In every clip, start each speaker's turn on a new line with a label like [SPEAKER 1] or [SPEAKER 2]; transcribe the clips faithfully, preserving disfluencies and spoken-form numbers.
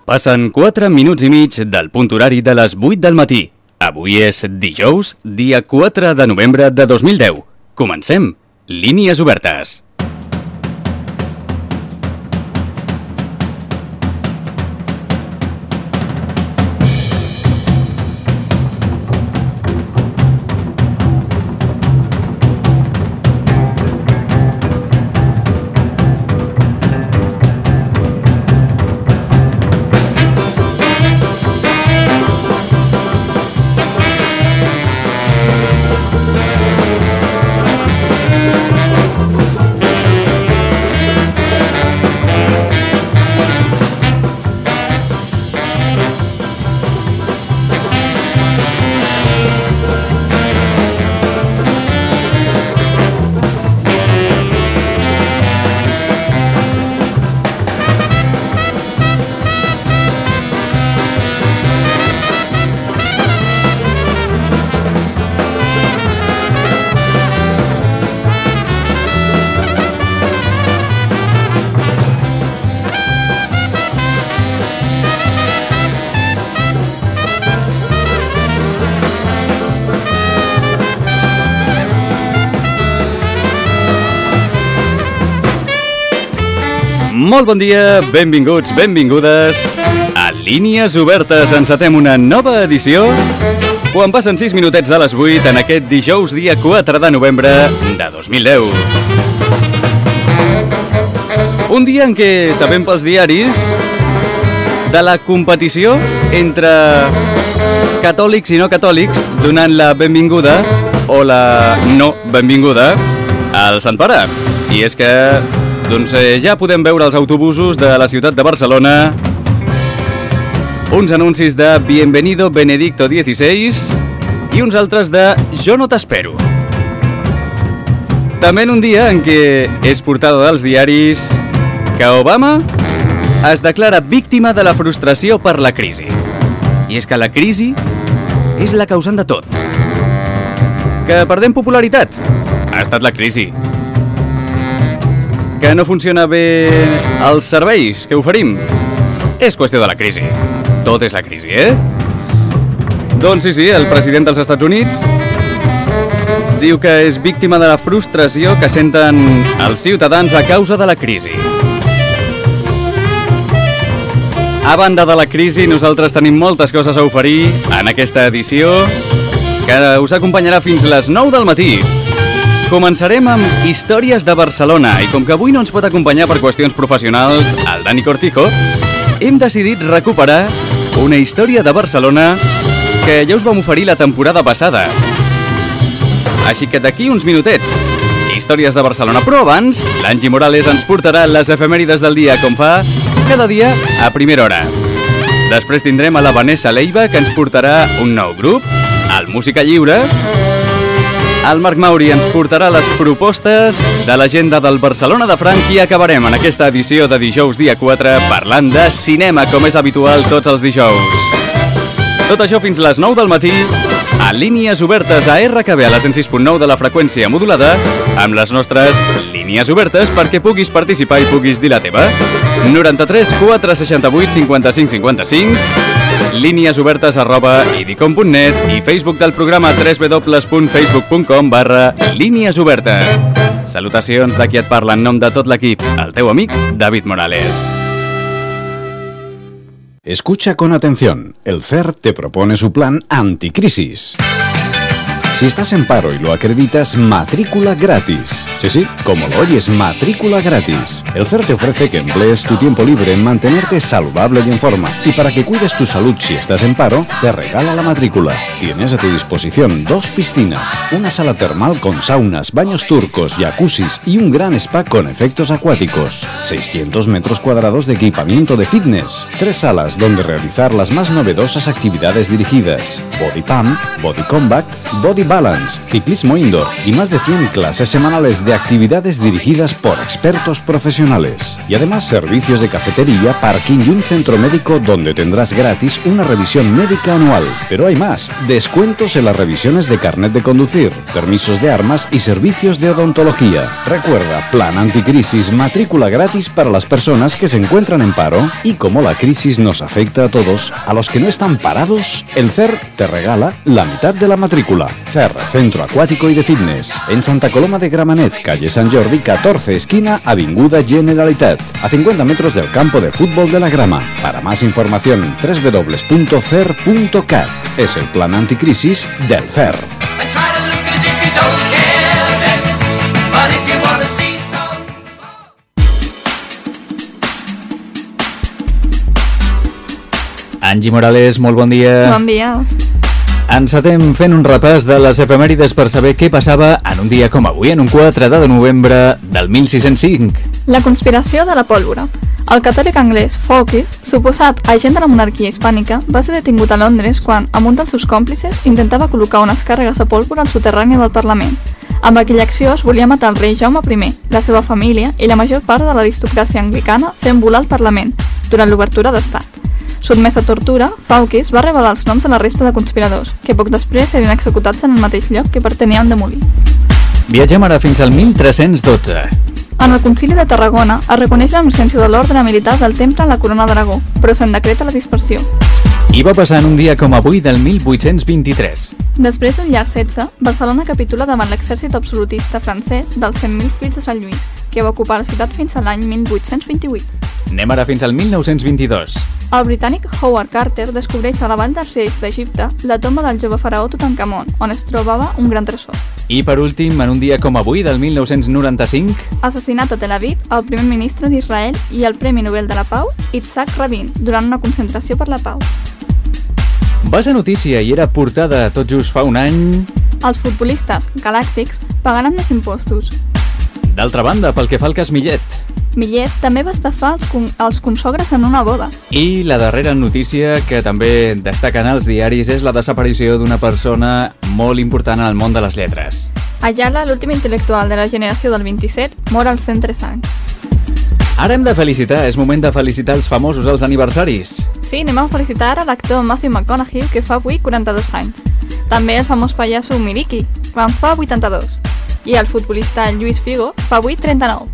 [SPEAKER 1] Passen quatre minuts i mig del punt horari de les vuit del matí. Avui és dijous, dia quatre de novembre de dos mil deu. Comencem. Línies obertes. Molt bon dia, benvinguts, benvingudes a Línies Obertes. Encetem una nova edició quan passen sis minutets de les vuit en aquest dijous dia quatre de novembre de dos mil deu. Un dia en què sabem pels diaris de la competició entre catòlics i no catòlics donant la benvinguda o la no benvinguda al Sant Pare. I és que doncs eh, ja podem veure els autobusos de la ciutat de Barcelona, uns anuncis de Bienvenido Benedicto dieciséis i uns altres de Jo no t'espero. També en un dia en què és portada dels diaris que Obama es declara víctima de la frustració per la crisi. I és que la crisi és la causant de tot. Que perdem popularitat? Ha estat la crisi. Que no funciona bé els serveis que oferim? És qüestió de la crisi. Tot és la crisi, eh? Doncs sí, sí, el president dels Estats Units diu que és víctima de la frustració que senten els ciutadans a causa de la crisi. A banda de la crisi, nosaltres tenim moltes coses a oferir en aquesta edició que us acompanyarà fins les nou del matí. Començarem amb històries de Barcelona i com que avui no ens pot acompanyar per qüestions professionals el Dani Cortijo, hem decidit recuperar una història de Barcelona que ja us vam oferir la temporada passada. Així que d'aquí uns minutets, històries de Barcelona. Però abans, l'Angie Morales ens portarà les efemèrides del dia com fa cada dia a primera hora. Després tindrem a la Vanessa Leiva que ens portarà un nou grup, el Música Lliure. El Marc Mauri ens portarà les propostes de l'agenda del Barcelona de Frank i acabarem en aquesta edició de dijous dia quatre parlant de cinema, com és habitual tots els dijous. Tot això fins les nou del matí a Línies Obertes a R K B a la cent sis punt nou de la freqüència modulada amb les nostres línies obertes perquè puguis participar i puguis dir la teva. noranta-tres quatre seixanta-vuit cinquanta-cinc cinquanta-cinc, línies obertes arroba idicom punt net i Facebook del programa w w w punt facebook punt com barra línies obertes. Salutacions de qui et parla en nom de tot l'equip, el teu amic David Morales.
[SPEAKER 2] Escucha con atención. El C E R te propone su plan anticrisis. Si estás en paro y lo acreditas, matrícula gratis. Sí, sí, como lo oyes, matrícula gratis. El C E R te ofrece que emplees tu tiempo libre en mantenerte saludable y en forma. Y para que cuides tu salud si estás en paro, te regala la matrícula. Tienes a tu disposición dos piscinas, una sala termal con saunas, baños turcos, jacuzzis y un gran spa con efectos acuáticos. seiscientos metros cuadrados de equipamiento de fitness. Tres salas donde realizar las más novedosas actividades dirigidas. Body pump, body combat, body balance, ciclismo indoor y más de cien clases semanales de actividades dirigidas por expertos profesionales. Y además servicios de cafetería, parking y un centro médico donde tendrás gratis una revisión médica anual. Pero hay más, descuentos en las revisiones de carnet de conducir, permisos de armas y servicios de odontología. Recuerda, plan anticrisis, matrícula gratis para las personas que se encuentran en paro. Y como la crisis nos afecta a todos, a los que no están parados, el C E R te regala la mitad de la matrícula. C E R, Centro Acuático y de Fitness, en Santa Coloma de Gramenet, calle Sant Jordi catorce, esquina Avinguda Generalitat, a cincuenta metros del campo de fútbol de la Grama. Para más información, doble u doble u doble u punto cer punto cat. Es el plan anticrisis del C E R.
[SPEAKER 1] Angie Morales, molt bon dia.
[SPEAKER 3] Bon dia.
[SPEAKER 1] Encetem fent un repàs de les efemèrides per saber què passava en un dia com avui, en un quatre de novembre del mil sis-cents cinc.
[SPEAKER 3] La conspiració de la pólvora. El catòlic anglès Fawkes, suposat agent de la monarquia hispànica, va ser detingut a Londres quan, amb un dels seus còmplices, intentava col·locar unes càrregues de pólvora al soterrani del Parlament. Amb aquella acció es volia matar el rei Jaume primer, la seva família i la major part de l'aristocràcia anglicana fent volar el Parlament, durant l'obertura d'estat. Sotmès a tortura, Fawkes va revelar els noms de la resta de conspiradors, que poc després serien executats en el mateix lloc que pertanien de Molí.
[SPEAKER 1] Viatgem ara fins al mil tres-cents dotze.
[SPEAKER 3] En el Concili de Tarragona es reconeix l'absència de l'ordre militar del Temple a la Corona d'Aragó, però se'n decreta la dispersió.
[SPEAKER 1] I va passar en un dia com avui del mil vuit-cents vint-i-tres.
[SPEAKER 3] Després d'un llarg setge, Barcelona capitula davant l'exèrcit absolutista francès dels cent mil fills de Sant Lluís, que va ocupar la ciutat fins a l'any mil vuit-cents vint-i-vuit.
[SPEAKER 1] Anem ara fins al mil nou-cents vint-i-dos.
[SPEAKER 3] El britànic Howard Carter descobreix a la vall dels reis d'Egipte la tomba del jove faraó Tutankamon, on es trobava un gran tresor.
[SPEAKER 1] I per últim, en un dia com avui, del mil nou-cents noranta-cinc...
[SPEAKER 3] Assassinat a Tel Aviv el primer ministre d'Israel i el Premi Nobel de la Pau, Yitzhak Rabin, durant una concentració per la pau.
[SPEAKER 1] Va ser notícia i era portada tot just fa un any...
[SPEAKER 3] Els futbolistes galàctics pagaran més impostos.
[SPEAKER 1] D'altra banda, pel que fa al cas Millet...
[SPEAKER 3] Millet també va estafar els, con els consogres en una boda.
[SPEAKER 1] I la darrera notícia que també destaquen els diaris és la desaparició d'una persona molt important en el món de les lletres.
[SPEAKER 3] Ayala, l'últim intel·lectual de la generació del vint-i-set, mor als cent tres anys.
[SPEAKER 1] Ara hem de felicitar, és moment de felicitar els famosos, els aniversaris.
[SPEAKER 3] Sí, anem a felicitar ara l'actor Matthew McConaughey, que fa avui quaranta-dos anys. També el famós pallasso Miriki, que en fa vuitanta-dos. I el futbolista Luis Figo fa avui trenta-nou.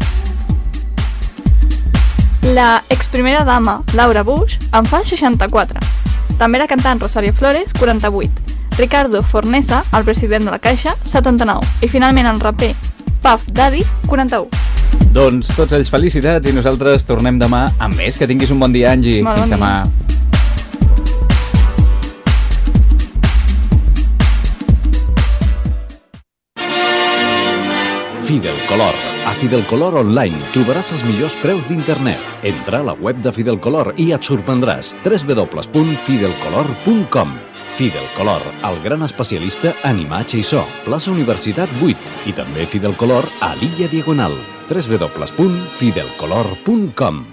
[SPEAKER 3] La exprimera dama Laura Bush en fa seixanta-quatre. També la cantant Rosario Flores, quaranta-vuit. Ricardo Fornesa, el president de la Caixa, setanta-nou. I finalment el raper Puff Daddy, quaranta-u.
[SPEAKER 1] Doncs tots ells felicitats i nosaltres tornem demà amb més. Que tinguis un bon dia, Angie.
[SPEAKER 3] Molt bon
[SPEAKER 1] Fins demà.
[SPEAKER 3] dia.
[SPEAKER 2] Fidelcolor. A Fidelcolor Online trobaràs els millors preus d'internet. Entra a la web de Fidelcolor i et sorprendràs. doble u doble u doble u punt fidelcolor punt com. Fidelcolor, el gran especialista en imatge i so. Plaça Universitat vuit. I també Fidelcolor a l'Illa Diagonal. doble u doble u doble u punt fidelcolor punt com.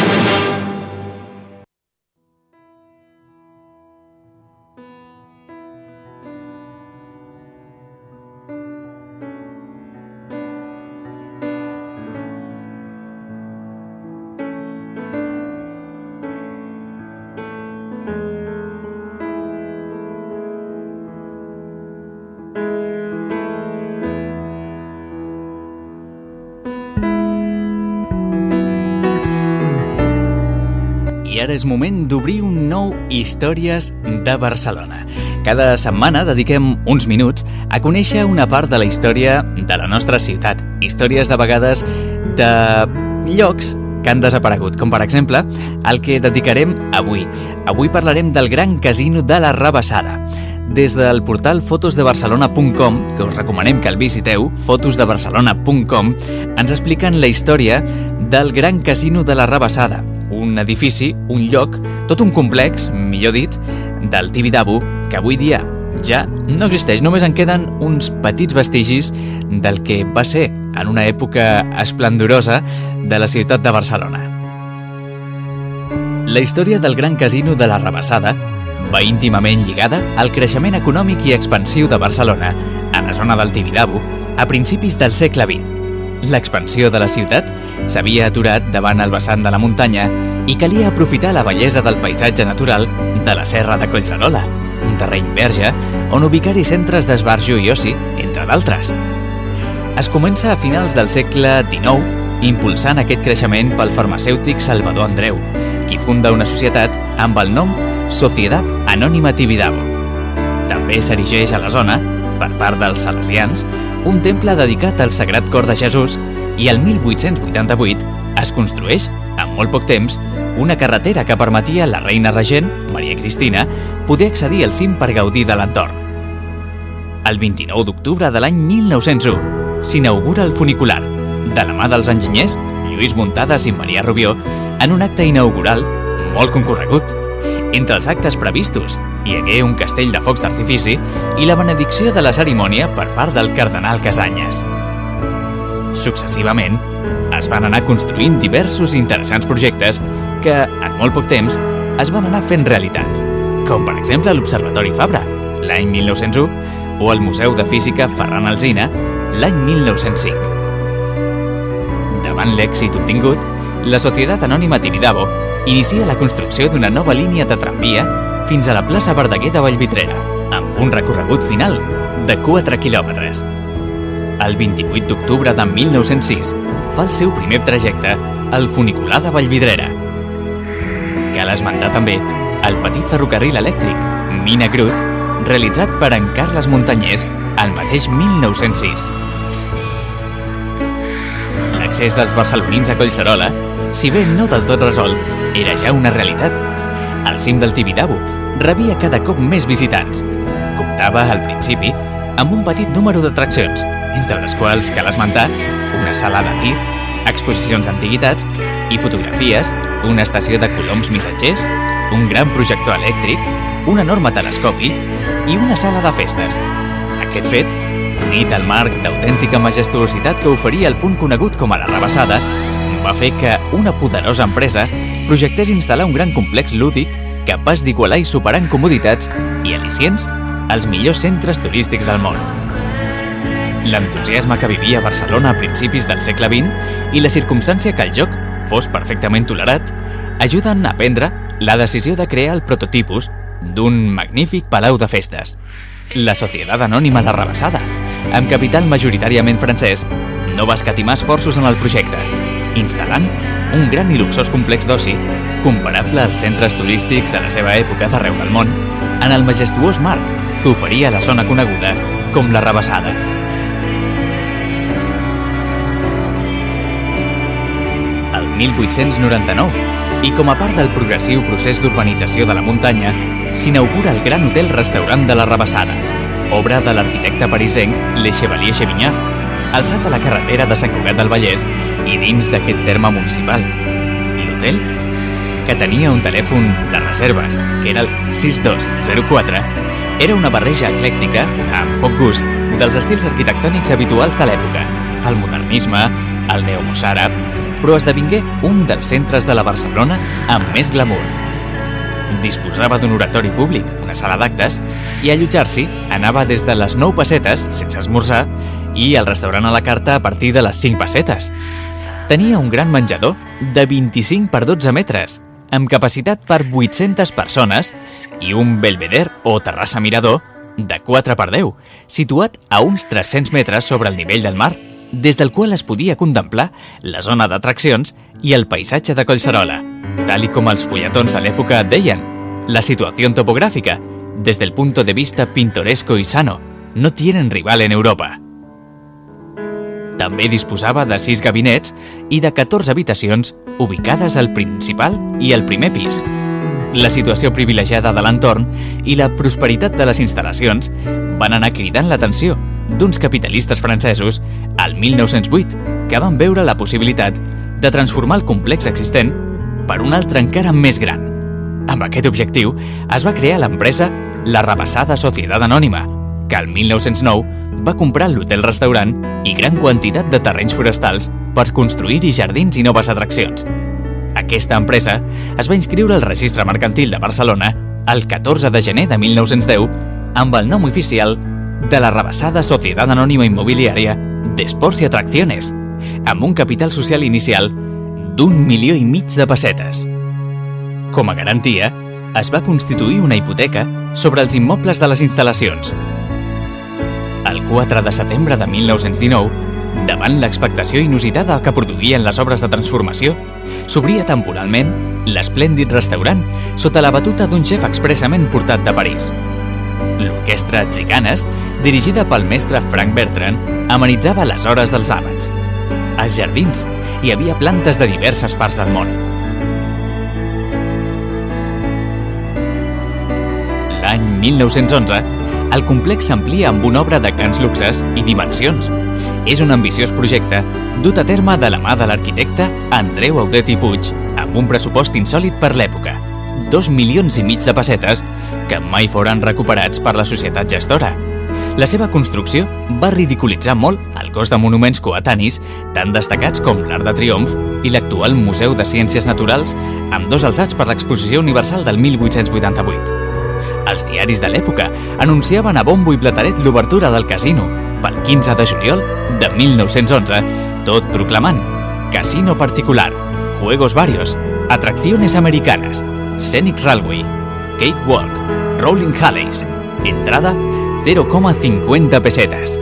[SPEAKER 1] I ara és moment d'obrir un nou Històries de Barcelona. Cada setmana dediquem uns minuts a conèixer una part de la història de la nostra ciutat. Històries de vegades de llocs que han desaparegut, com per exemple el que dedicarem avui. Avui parlarem del Gran Casino de la Rabassada. Des del portal fotos de barcelona punt com, que us recomanem que el visiteu, fotos de barcelona punt com, ens expliquen la història del Gran Casino de la Rabassada, un edifici, un lloc, tot un complex, millor dit, del Tibidabo, que avui dia ja no existeix, només en queden uns petits vestigis del que va ser en una època esplendorosa de la ciutat de Barcelona. La història del Gran Casino de la Rabassada va íntimament lligada al creixement econòmic i expansiu de Barcelona, a la zona del Tibidabo, a principis del segle vint.
[SPEAKER 4] L'expansió de la ciutat s'havia aturat davant el vessant de la muntanya i calia aprofitar la bellesa del paisatge natural de la serra de Collserola, un terreny verge on ubicar-hi centres d'esbarjo i oci, entre d'altres. Es comença a finals del segle dinou, impulsant aquest creixement pel farmacèutic Salvador Andreu, qui funda una societat amb el nom Sociedad Anónima Tibidabo. També s'erigeix a la zona, per part dels salesians, un temple dedicat al Sagrat Cor de Jesús i el mil vuit-cents vuitanta-vuit es construeix, en molt poc temps, una carretera que permetia a la reina regent, Maria Cristina, poder accedir al cim per gaudir de l'entorn. El vint-i-nou d'octubre de l'any mil nou-cents u s'inaugura el funicular, de la mà dels enginyers Lluís Muntades i Maria Rubió, en un acte inaugural molt concorregut. Entre els actes previstos hi hagué un castell de focs d'artifici i la benedicció de la cerimònia per part del cardenal Casanyes. Successivament, es van anar construint diversos interessants projectes que, en molt poc temps, es van anar fent realitat, com per exemple l'Observatori Fabra, l'any mil nou-cents u, o el Museu de Física Ferran Alsina, l'any mil nou-cents cinc. Davant l'èxit obtingut, la Societat Anònima Tibidabo inicia la construcció d'una nova línia de tramvia fins a la plaça Verdaguer de Vallvidrera, amb un recorregut final de quatre quilòmetres. El vint-i-vuit d'octubre de mil nou-cents sis fa el seu primer trajecte al funicular de Vallvidrera. Cal esmentar també el petit ferrocarril elèctric Mina Grut, realitzat per en Carles Muntanyès el mateix mil nou-cents sis. L'accés dels barcelonins a Collserola, si bé no del tot resolt, era ja una realitat. El cim del Tibidabo rebia cada cop més visitants. Comptava, al principi, amb un petit número d'atraccions, entre les quals cal esmentar una sala de tir, exposicions d'antiguitats i fotografies, una estació de coloms missatgers, un gran projector elèctric, un enorme telescopi i una sala de festes. Aquest fet, unit al marc d'autèntica majestuositat que oferia el punt conegut com a la Rabassada, va fer que una poderosa empresa projectés instal·lar un gran complex lúdic capaç d'igualar i superar en comoditats i al·licients els millors centres turístics del món. L'entusiasme que vivia Barcelona a principis del segle vint i la circumstància que el joc fos perfectament tolerat ajuden a prendre la decisió de crear el prototipus d'un magnífic palau de festes, la Societat Anònima La Rabassada, amb capital majoritàriament francès, no va escatimar esforços en el projecte, instal·lant un gran i luxós complex d'oci comparable als centres turístics de la seva època d'arreu del món, en el majestuós marc que oferia la zona coneguda com la Rabassada. El mil vuit-cents noranta-nou, i com a part del progressiu procés d'urbanització de la muntanya, s'inaugura el gran hotel-restaurant de la Rabassada, obra de l'arquitecte parisenc Le Chevalier Chevignard, alçat a la carretera de Sant Cugat del Vallès i dins d'aquest terme municipal. L'hotel, que tenia un telèfon de reserves, que era el sis dos zero quatre, era una barreja eclèctica, amb poc gust, dels estils arquitectònics habituals de l'època, el modernisme, el neomosàrab, però esdevingué un dels centres de la Barcelona amb més glamour. Disposava d'un oratori públic, una sala d'actes, i allotjar-s'hi anava des de les nou pessetes, sense esmorzar, i el restaurant a la carta a partir de les cinc pessetes. Tenia un gran menjador de vint-i-cinc per dotze metres, amb capacitat per vuit-centes persones, i un belveder o terrassa mirador de quatre per deu, situat a uns tres-cents metres sobre el nivell del mar, des del qual es podia contemplar la zona d'atraccions i el paisatge de Collserola, tal i com els fulletons de l'època deien, la situació topogràfica, des del punto de vista pintoresco y sano, no tienen rival en Europa. També disposava de sis gabinets i de catorze habitacions ubicades al principal i al primer pis. La situació privilegiada de l'entorn i la prosperitat de les instal·lacions van anar cridant l'atenció d'uns capitalistes francesos al mil nou-cents vuit, que van veure la possibilitat de transformar el complex existent per un altre encara més gran. Amb aquest objectiu es va crear l'empresa La Rabassada Societat Anònima, que al mil nou-cents nou va comprar l'hotel-restaurant i gran quantitat de terrenys forestals per construir-hi jardins i noves atraccions. Aquesta empresa es va inscriure al Registre Mercantil de Barcelona el catorze de gener de mil nou-cents deu amb el nom oficial de la Rabassada Societat Anònima Immobiliària d'Esports i Atracciones amb un capital social inicial d'un milió i mig de pessetes. Com a garantia, es va constituir una hipoteca sobre els immobles de les instal·lacions. El quatre de setembre de mil nou-cents dinou, davant l'expectació inusitada que produïen les obres de transformació, s'obria temporalment l'esplèndid restaurant sota la batuta d'un xef expressament portat de París. L'orquestra Tziganes, dirigida pel mestre Frank Bertrand, amenitzava les hores dels àbats. Als jardins hi havia plantes de diverses parts del món. L'any mil nou-cents onze, el complex s'amplia amb una obra de grans luxes i dimensions. És un ambiciós projecte dut a terme de la mà de l'arquitecte Andreu Audet i Puig amb un pressupost insòlit per l'època, dos milions i mig de pessetes que mai foren recuperats per la societat gestora. La seva construcció va ridiculitzar molt el cos de monuments coetanis tan destacats com l'Arc de Triomf i l'actual Museu de Ciències Naturals, amb dos alçats per l'Exposició Universal del mil vuit-cents vuitanta-vuit. Els diaris de l'època anunciaven a bombo i plateret l'obertura del casino pel quinze de juliol de mil nou-cents onze, tot proclamant Casino particular, juegos varios, atracciones americanas, Scenic Railway, Cakewalk, Rolling Alleys, entrada cero coma cincuenta pesetes.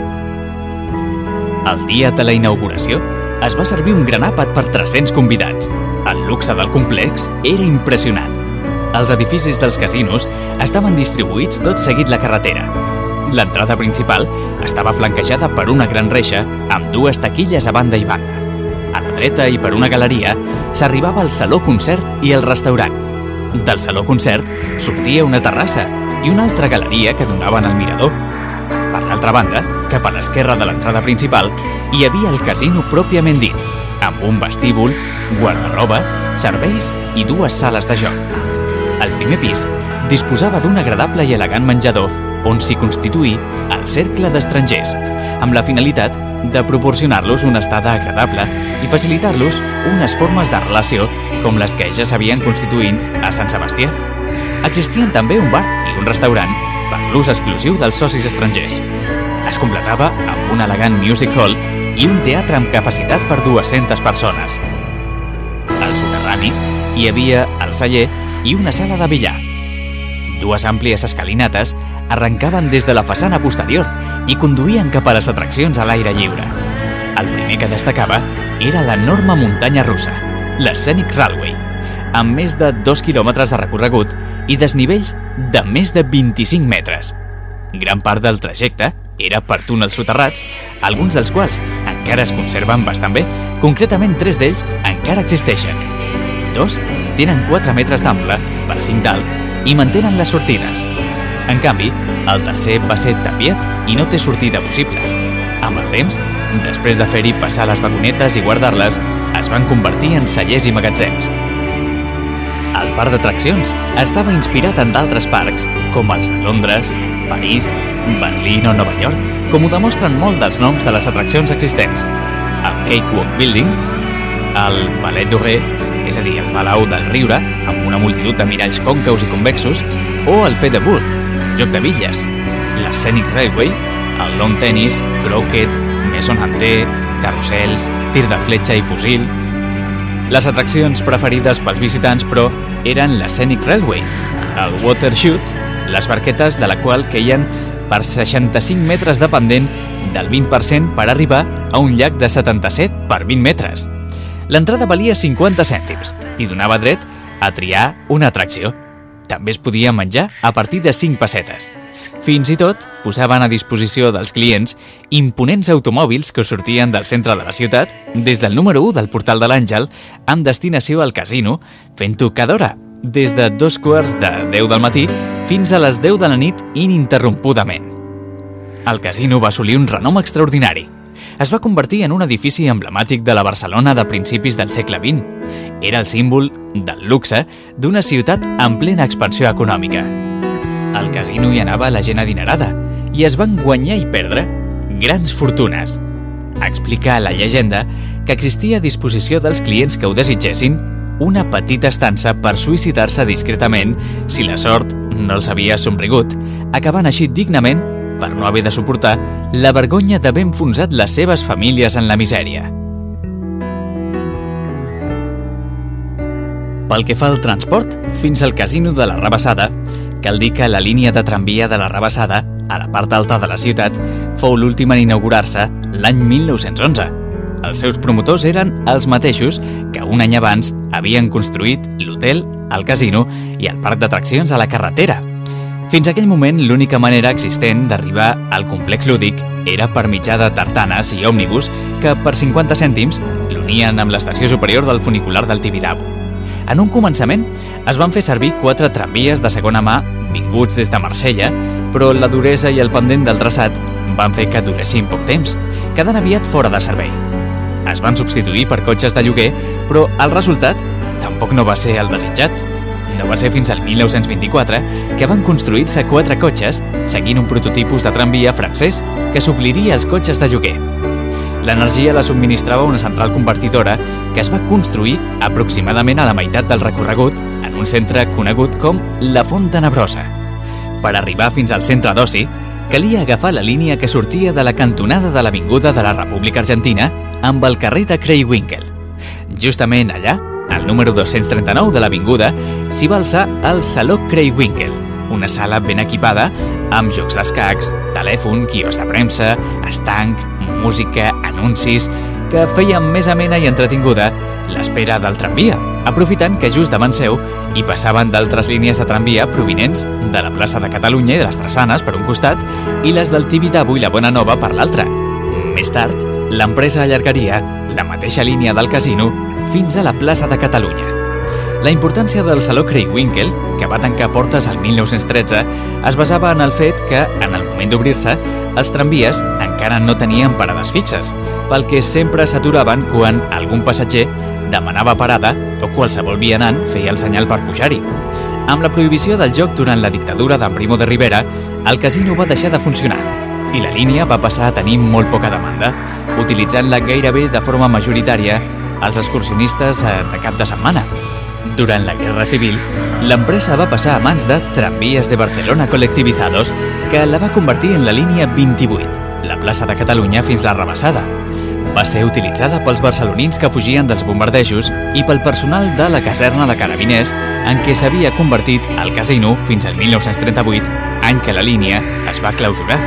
[SPEAKER 4] El dia de la inauguració es va servir un gran àpat per tres-cents convidats. El luxe del complex era impressionant. Els edificis dels casinos estaven distribuïts tot seguit la carretera. L'entrada principal estava flanquejada per una gran reixa amb dues taquilles a banda i banda. A la dreta i per una galeria s'arribava al saló concert i el restaurant. Del saló concert sortia una terrassa i una altra galeria que donaven al mirador. Per l'altra banda, cap a l'esquerra de l'entrada principal, hi havia el casino pròpiament dit, amb un vestíbul, guarda-roba, serveis i dues sales de joc. El primer pis disposava d'un agradable i elegant menjador on s'hi constituí el cercle d'estrangers, amb la finalitat de proporcionar-los una estada agradable i facilitar-los unes formes de relació com les que ja s'havien constituint a Sant Sebastià. Existien també un bar i un restaurant per l'ús exclusiu dels socis estrangers. Es completava amb un elegant music hall i un teatre amb capacitat per dues-centes persones. Al soterrani hi havia el celler i una sala de billar. Dues àmplies escalinates arrencaven des de la façana posterior i conduïen cap a les atraccions a l'aire lliure. El primer que destacava era l'enorme muntanya russa, la Scenic Railway, amb més de dos quilòmetres de recorregut i desnivells de més de vint-i-cinc metres. Gran part del trajecte era per túnels soterrats, alguns dels quals encara es conserven bastant bé, concretament tres d'ells encara existeixen. Dos tenen quatre metres d'ample per cinc d'alt i mantenen les sortides. En canvi, el tercer va ser tapiat i no té sortida possible. Amb el temps, després de fer-hi passar les vagonetes i guardar-les, es van convertir en cellers i magatzems. El parc d'atraccions estava inspirat en d'altres parcs, com els de Londres, París, Berlín o Nova York, com ho demostren molt dels noms de les atraccions existents. El Cakewalk Building, el Palais Doré, és a dir, el Palau del Riure, amb una multitud de miralls còncaus i convexos, o el Feu de Boule, joc de bitlles, la Scenic Railway, el lawn tennis, croquet, maison hantée, carrusels, tir de fletxa i fusil. Les atraccions preferides pels visitants, però, eren la Scenic Railway, el Water Chute, les barquetes de la qual queien per seixanta-cinc metres de pendent del vint per cent per arribar a un llac de setanta-set per vint metres. L'entrada valia cinquanta cèntims i donava dret a triar una atracció. També es podia menjar a partir de cinc pessetes. Fins i tot posaven a disposició dels clients imponents automòbils que sortien del centre de la ciutat des del número u del Portal de l'Àngel amb destinació al casino, fent-ho cada hora, des de dos quarts de deu del matí fins a les deu de la nit ininterrompudament. El casino va assolir un renom extraordinari. Es va convertir en un edifici emblemàtic de la Barcelona de principis del segle vint. Era el símbol del luxe d'una ciutat en plena expansió econòmica. Al casino hi anava la gent adinerada i es van guanyar i perdre grans fortunes. Explica la llegenda que existia a disposició dels clients que ho desitgessin una petita estança per suïcidar-se discretament si la sort no els havia somrigut, acabant així dignament per no haver de suportar la vergonya d'haver enfonsat les seves famílies en la misèria. Pel que fa al transport, fins al casino de la Rabassada, cal dir que la línia de tramvia de la Rabassada, a la part alta de la ciutat, fou l'última en inaugurar-se l'any mil nou-cents onze. Els seus promotors eren els mateixos que un any abans havien construït l'hotel, el casino i el parc d'atraccions a la carretera. Fins aquell moment, l'única manera existent d'arribar al complex lúdic era per mitjà de tartanes i òmnibus que per cinquanta cèntims l'unien amb l'estació superior del funicular del Tibidabo. En un començament es van fer servir quatre tramvies de segona mà vinguts des de Marsella, però la duresa i el pendent del traçat van fer que duressin poc temps, quedant aviat fora de servei. Es van substituir per cotxes de lloguer, però el resultat tampoc no va ser el desitjat. No va ser fins al mil nou-cents vint-i-quatre que van construir-se quatre cotxes seguint un prototipus de tramvia francès que supliria els cotxes de lloguer. L'energia la subministrava una central convertidora que es va construir aproximadament a la meitat del recorregut en un centre conegut com la Font Tenebrosa. Per arribar fins al centre d'oci, calia agafar la línia que sortia de la cantonada de l'Avinguda de la República Argentina amb el carrer de Craywinckel. Justament allà, al número dos-cents trenta-nou de l'Avinguda, s'hi va alçar el Saló Craywinckel, una sala ben equipada amb jocs d'escacs, telèfon, quios de premsa, estanc, música, anuncis, que feien més amena i entretinguda l'espera del tramvia, aprofitant que just davant seu hi passaven d'altres línies de tramvia provinents de la plaça de Catalunya i de les Drassanes per un costat i les del Tibidabo i la Bona Nova per l'altre. Més tard, l'empresa allargaria la mateixa línia del casino fins a la plaça de Catalunya. La importància del Saló Craywinckel, que va tancar portes al mil nou-cents tretze, es basava en el fet que, en el moment d'obrir-se, els tramvies encara no tenien parades fixes, pel que sempre s'aturaven quan algun passatger demanava parada o qualsevol vianant feia el senyal per pujar-hi. Amb la prohibició del joc durant la dictadura d'en Primo de Rivera, el casino va deixar de funcionar i la línia va passar a tenir molt poca demanda, utilitzant-la gairebé de forma majoritària els excursionistes de cap de setmana. Durant la Guerra Civil, l'empresa va passar a mans de Tramvías de Barcelona Colectivizados, que la va convertir en la línia vint-i-vuit, la plaça de Catalunya fins la Rabassada. Va ser utilitzada pels barcelonins que fugien dels bombardejos i pel personal de la caserna de carabiners en què s'havia convertit el casino fins al mil nou-cents trenta-vuit, any que la línia es va clausurar.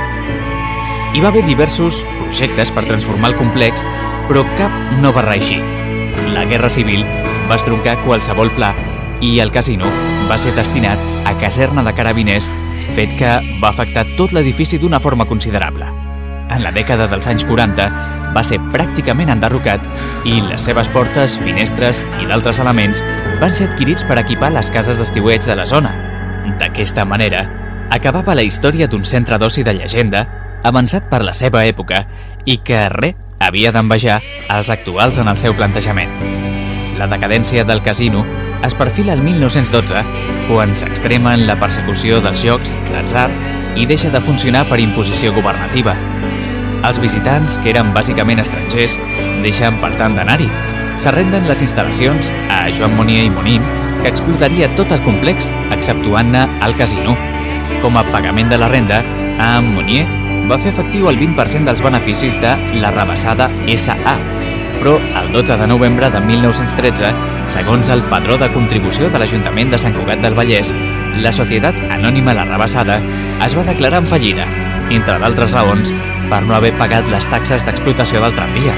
[SPEAKER 4] Hi va haver diversos projectes per transformar el complex, però cap no va reeixir. La Guerra Civil va estroncar qualsevol pla i el casino va ser destinat a caserna de carabiners, fet que va afectar tot l'edifici d'una forma considerable. En la dècada dels anys quaranta va ser pràcticament enderrocat i les seves portes, finestres i d'altres elements van ser adquirits per equipar les cases d'estiueig de la zona. D'aquesta manera, acabava la història d'un centre d'oci de llegenda avançat per la seva època i que res havia d'envejar als actuals en el seu plantejament. La decadència del casino es perfila el mil nou-cents dotze, quan s'extremen la persecució dels jocs d'atzar i deixa de funcionar per imposició governativa. Els visitants, que eren bàsicament estrangers, deixen per tant d'anar-hi. S'arrenden les instal·lacions a Joan Monnier i Monin, que explotaria tot el complex, exceptuant-ne el casino. Com a pagament de la renda, en Monnier va fer efectiu el vint per cent dels beneficis de la Rabassada S A, però el dotze de novembre de mil nou-cents tretze, segons el padró de contribució de l'Ajuntament de Sant Cugat del Vallès, la Societat Anònima La Rabassada es va declarar en fallida, entre d'altres raons, per no haver pagat les taxes d'explotació del tramvia.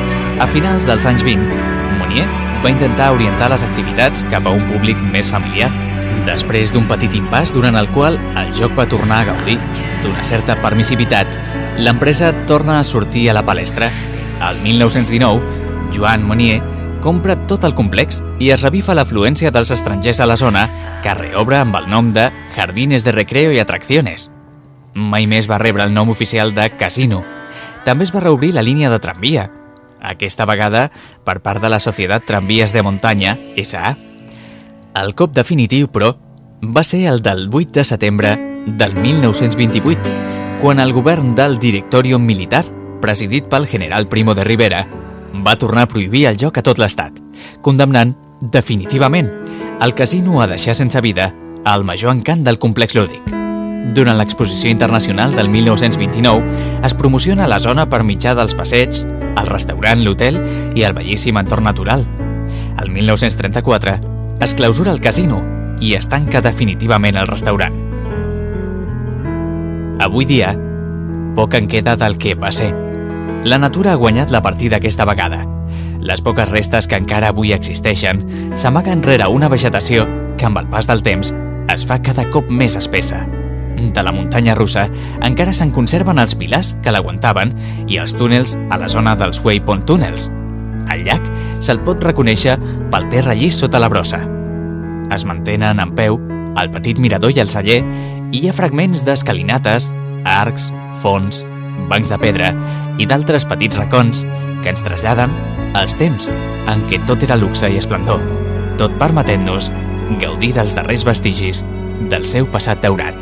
[SPEAKER 4] A finals dels anys vint, Monnier va intentar orientar les activitats cap a un públic més familiar. Després d'un petit impàs durant el qual el joc va tornar a gaudir d'una certa permissivitat, l'empresa torna a sortir a la palestra. El mil nou-cents dinou, Joan Monnier compra tot el complex i es revifa l'afluència dels estrangers a la zona, que reobre amb el nom de Jardines de Recreo y Atracciones. Mai més va rebre el nom oficial de Casino. També es va reobrir la línia de tramvia, aquesta vegada per part de la Societat Tramvies de Montaña, S A. El cop definitiu, però, va ser el del vuit de setembre del mil nou-cents vint-i-vuit, quan el govern del Directorium Militar, presidit pel general Primo de Rivera, va tornar a prohibir el joc a tot l'estat, condemnant definitivament el casino a deixar sense vida el major encant del complex lúdic. Durant l'exposició internacional del mil nou-cents vint-i-nou, es promociona la zona per mitjà dels passeigs, el restaurant, l'hotel i el bellíssim entorn natural. El mil nou-cents trenta-quatre es clausura el casino i es tanca definitivament el restaurant. Avui dia, poc en queda del que va ser. La natura ha guanyat la partida aquesta vegada. Les poques restes que encara avui existeixen s'amaguen rere una vegetació que amb el pas del temps es fa cada cop més espessa. De la muntanya russa encara se'n conserven els pilars que l'aguantaven i els túnels a la zona dels Waypoint Tunnels. Al llac se'l pot reconèixer pel terra llis sota la brossa. Es mantenen en peu el petit mirador i el celler i hi ha fragments d'escalinates, arcs, fonts, bancs de pedra i d'altres petits racons que ens traslladen als temps en què tot era luxe i esplendor, tot permetent-nos gaudir dels darrers vestigis del seu passat daurat.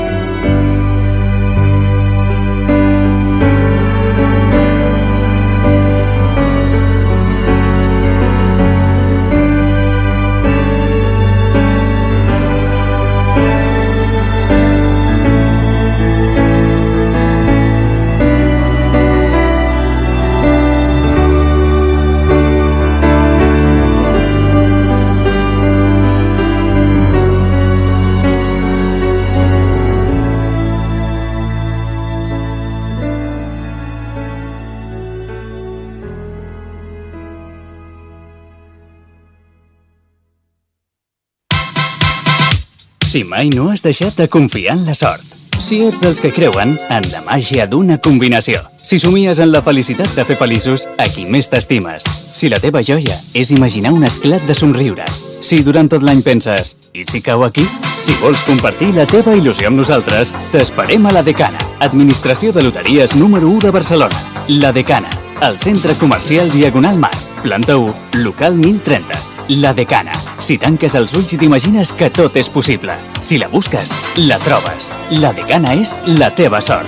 [SPEAKER 1] Si mai no has deixat de confiar en la sort. Si ets dels que creuen en la màgia d'una combinació. Si somies en la felicitat de fer feliços a qui més t'estimes. Si la teva joia és imaginar un esclat de somriures. Si durant tot l'any penses, i si cau aquí? Si vols compartir la teva il·lusió amb nosaltres, t'esperem a La Decana, Administració de Loteries número u de Barcelona. La Decana, al centre comercial Diagonal Mar, planta u, local mil trenta. La Decana. Si tanques els ulls i t'imagines que tot és possible. Si la busques, la trobes. La Decana és la teva sort.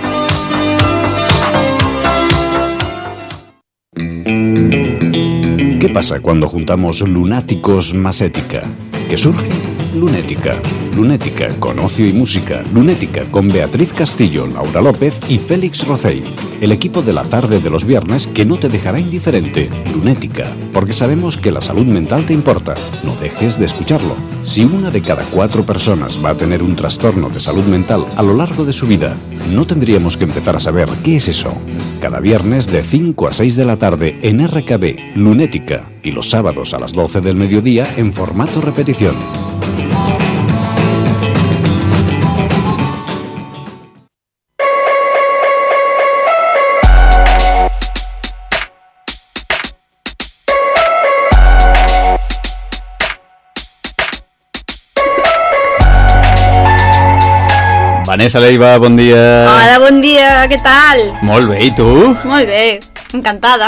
[SPEAKER 2] ¿Qué pasa cuando juntamos lunáticos más ética? ¿Qué surge? Lunética. Lunética con ocio y música. Lunética con Beatriz Castillo, Laura López y Félix Rocey. El equipo de la tarde de los viernes que no te dejará indiferente. Lunética. Porque sabemos que la salud mental te importa. No dejes de escucharlo. Si una de cada cuatro personas va a tener un trastorno de salud mental a lo largo de su vida, no tendríamos que empezar a saber qué es eso. Cada viernes de cinco a seis de la tarde en R K B, Lunética. Y los sábados a las doce del mediodía en formato repetición.
[SPEAKER 1] Vanessa Leiva, bon dia.
[SPEAKER 5] Hola, bon dia, què tal?
[SPEAKER 1] Molt bé, i tu?
[SPEAKER 5] Molt bé, encantada.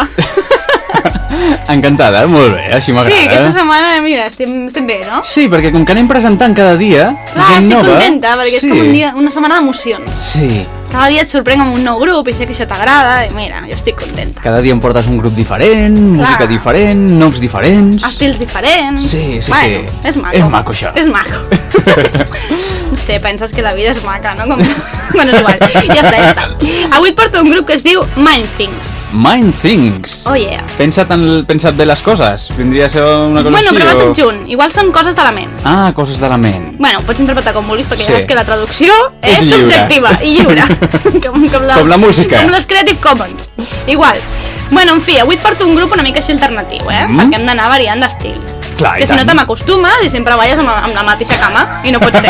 [SPEAKER 1] Encantada, molt bé, així m'agrada.
[SPEAKER 5] Sí, aquesta setmana, mira, estem, estem bé, no?
[SPEAKER 1] Sí, perquè com que anem presentant cada dia
[SPEAKER 5] Clar,
[SPEAKER 1] gent
[SPEAKER 5] estic
[SPEAKER 1] nova...
[SPEAKER 5] contenta, perquè
[SPEAKER 1] sí.
[SPEAKER 5] és com un dia, una setmana d'emocions.
[SPEAKER 1] Sí.
[SPEAKER 5] Cada dia et sorprenc amb un nou grup i sé que això t'agrada i mira, jo estic contenta.
[SPEAKER 1] Cada dia em portes un grup diferent, música diferent, noms diferents...
[SPEAKER 5] Estils diferents...
[SPEAKER 1] Sí, sí,
[SPEAKER 5] bueno,
[SPEAKER 1] sí.
[SPEAKER 5] és maco.
[SPEAKER 1] És maco, això.
[SPEAKER 5] És maco. No sé, penses que la vida és maca, no? Com... bueno, és igual, ja està, ja està. Avui et porto un grup que es diu Mind Things.
[SPEAKER 1] Mind Things.
[SPEAKER 5] Oh yeah.
[SPEAKER 1] Pensa't, en, pensa't bé les coses. Vindria a ser una cosa
[SPEAKER 5] bueno,
[SPEAKER 1] així,
[SPEAKER 5] però va
[SPEAKER 1] o...
[SPEAKER 5] tot junt. Igual són coses de la ment.
[SPEAKER 1] Ah, coses de la ment.
[SPEAKER 5] Bueno, pots interpretar com vulguis, perquè
[SPEAKER 1] Sí.
[SPEAKER 5] ja saps que la traducció és,
[SPEAKER 1] És lliure.
[SPEAKER 5] subjectiva i lliure. com, com, la,
[SPEAKER 1] Com la música.
[SPEAKER 5] Com les Creative Commons. Igual. Bueno, en fi, avui et porto un grup una mica així alternatiu, eh?
[SPEAKER 1] Mm.
[SPEAKER 5] Perquè hem d'anar variant d'estil.
[SPEAKER 1] Clar, i
[SPEAKER 5] Que si no
[SPEAKER 1] tant.
[SPEAKER 5] te m'acostumes i sempre balles amb, amb la mateixa cama, i no pot ser.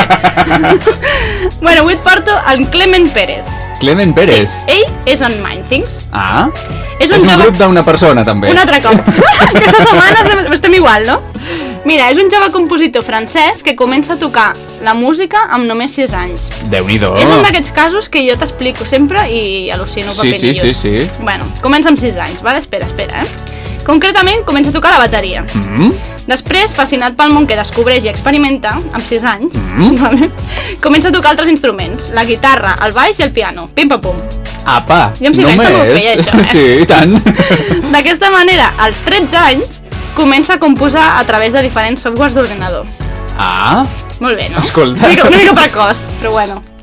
[SPEAKER 5] Bueno, avui et porto el Clement Pérez.
[SPEAKER 1] Clement Pérez.
[SPEAKER 5] Sí, ell és en Mind Things.
[SPEAKER 1] Ah,
[SPEAKER 5] És
[SPEAKER 1] és
[SPEAKER 5] un
[SPEAKER 1] un
[SPEAKER 5] jove-
[SPEAKER 1] grup d'una persona, també.
[SPEAKER 5] Un altre cop. Aquesta setmana estem, estem igual, no? Mira, és un jove compositor francès que comença a tocar la música amb només sis anys.
[SPEAKER 1] Déu-n'hi-do.
[SPEAKER 5] És un d'aquests casos que jo t'explico sempre i al·lucino
[SPEAKER 1] Sí, sí, sí, sí.
[SPEAKER 5] Bueno, comença amb sis anys, vale? Espera, espera, eh? Concretament, comença a tocar la bateria.
[SPEAKER 1] Mm?
[SPEAKER 5] Després, fascinat pel món que descobreix i experimenta, amb sis anys,
[SPEAKER 1] Mm.
[SPEAKER 5] vale? Comença a tocar altres instruments, la guitarra, el baix i el piano. Pim-pam-pum.
[SPEAKER 1] Apa,
[SPEAKER 5] Jo amb sis anys també ho feia, això, eh?
[SPEAKER 1] Sí, i tant.
[SPEAKER 5] D'aquesta manera, als tretze anys, comença a composar a través de diferents softwares d'ordinador.
[SPEAKER 1] Ah,
[SPEAKER 5] Molt bé, no?
[SPEAKER 1] Escolta.
[SPEAKER 5] Una mica, una mica precoç, però bueno.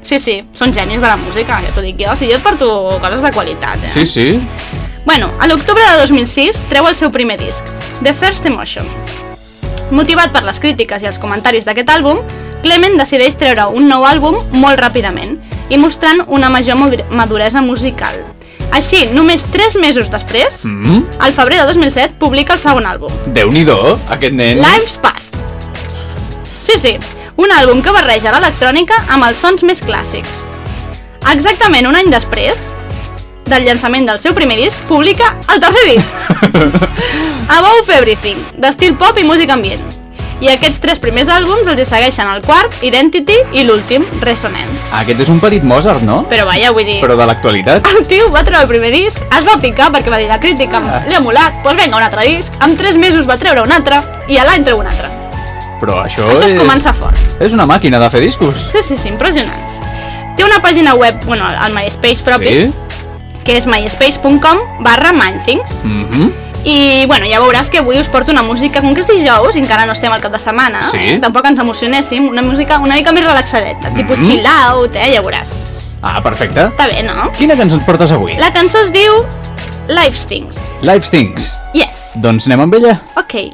[SPEAKER 5] Sí, sí, són genis de la música, ja t'ho dic jo. O sigui, jo et porto coses de qualitat, eh?
[SPEAKER 1] Sí, sí.
[SPEAKER 5] Bueno, a l'octubre de dos mil sis treu el seu primer disc, The First Emotion. Motivat per les crítiques i els comentaris d'aquest àlbum, Clement decideix treure un nou àlbum molt ràpidament i mostrant una major maduresa musical. Així, només tres mesos després,
[SPEAKER 1] Mm?
[SPEAKER 5] al febrer de dos mil set, publica el segon àlbum,
[SPEAKER 1] Déu-n'hi-do, aquest nen.
[SPEAKER 5] Life's Path. Sí, sí, un àlbum que barreja l'electrònica amb els sons més clàssics. Exactament un any després del llançament del seu primer disc, publica el tercer disc, Above Everything, d'estil pop i música ambient. I aquests tres primers àlbums els hi segueixen el quart, Identity, i l'últim, Resonance.
[SPEAKER 1] Aquest és un petit Mozart, no?
[SPEAKER 5] Però vaja, vull dir...
[SPEAKER 1] Però de l'actualitat?
[SPEAKER 5] El tio va treure el primer disc, es va picar perquè va dir la crítica,
[SPEAKER 1] Ah.
[SPEAKER 5] li ha molat, doncs vinga, un altre disc, en tres mesos va treure un altre, i a l'any treu un altre.
[SPEAKER 1] Però això,
[SPEAKER 5] Això és començar fort.
[SPEAKER 1] És una màquina de fer discos.
[SPEAKER 5] Sí, sí, sí, impressionant. Té una pàgina web, bueno, al MySpace propi,
[SPEAKER 1] Sí?
[SPEAKER 5] que és myspace punt com barra mindthings.
[SPEAKER 1] Mhm.
[SPEAKER 5] I, bueno, ja veuràs que avui us porto una música, com que és dijous, i encara no estem al cap de setmana,
[SPEAKER 1] Sí.
[SPEAKER 5] eh? Tampoc ens emocionéssim, una música una mica més relaxadeta, tipus
[SPEAKER 1] Mhm.
[SPEAKER 5] chill out, eh? Ja veuràs.
[SPEAKER 1] Ah, perfecte.
[SPEAKER 5] Està bé, no?
[SPEAKER 1] Quina cançó ens portes avui?
[SPEAKER 5] La cançó es diu Life's Things.
[SPEAKER 1] Life's Things.
[SPEAKER 5] Yes.
[SPEAKER 1] Doncs anem amb ella.
[SPEAKER 5] Ok.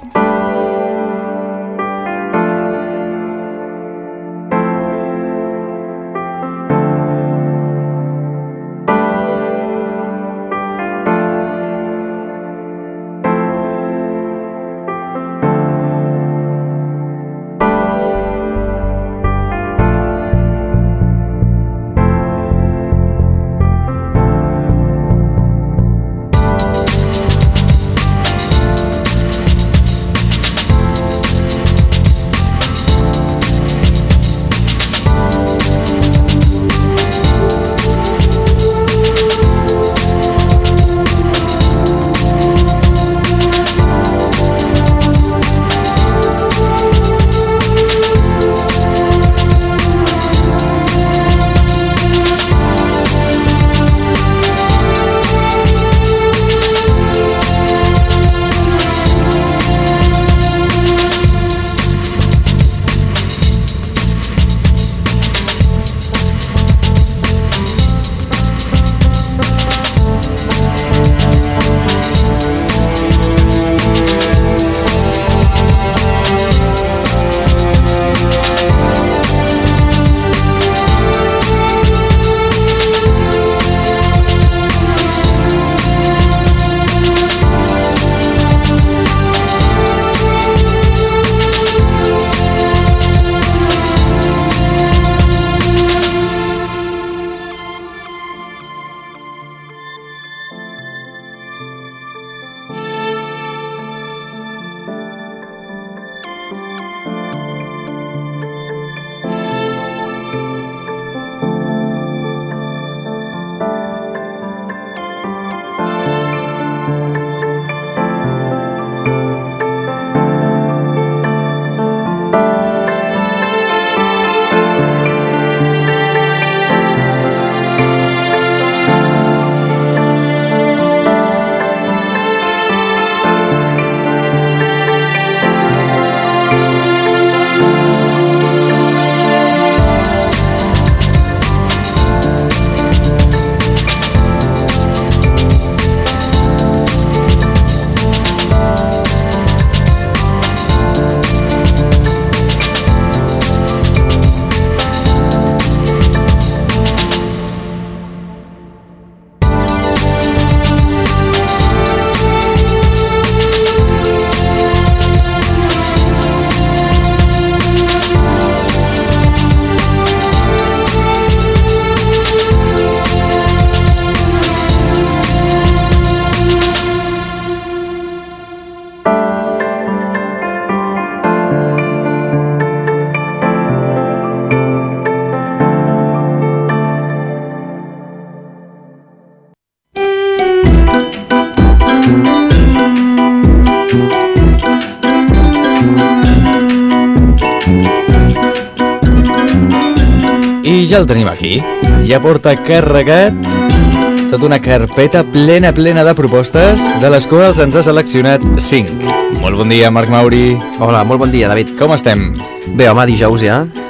[SPEAKER 4] I ja el tenim aquí. Ja porta carregat tota una carpeta plena, plena de propostes, de les quals ens ha seleccionat cinc. Molt bon dia, Marc Mauri.
[SPEAKER 6] Hola, molt bon dia, David.
[SPEAKER 4] Com estem?
[SPEAKER 6] Bé, home, dijous ja.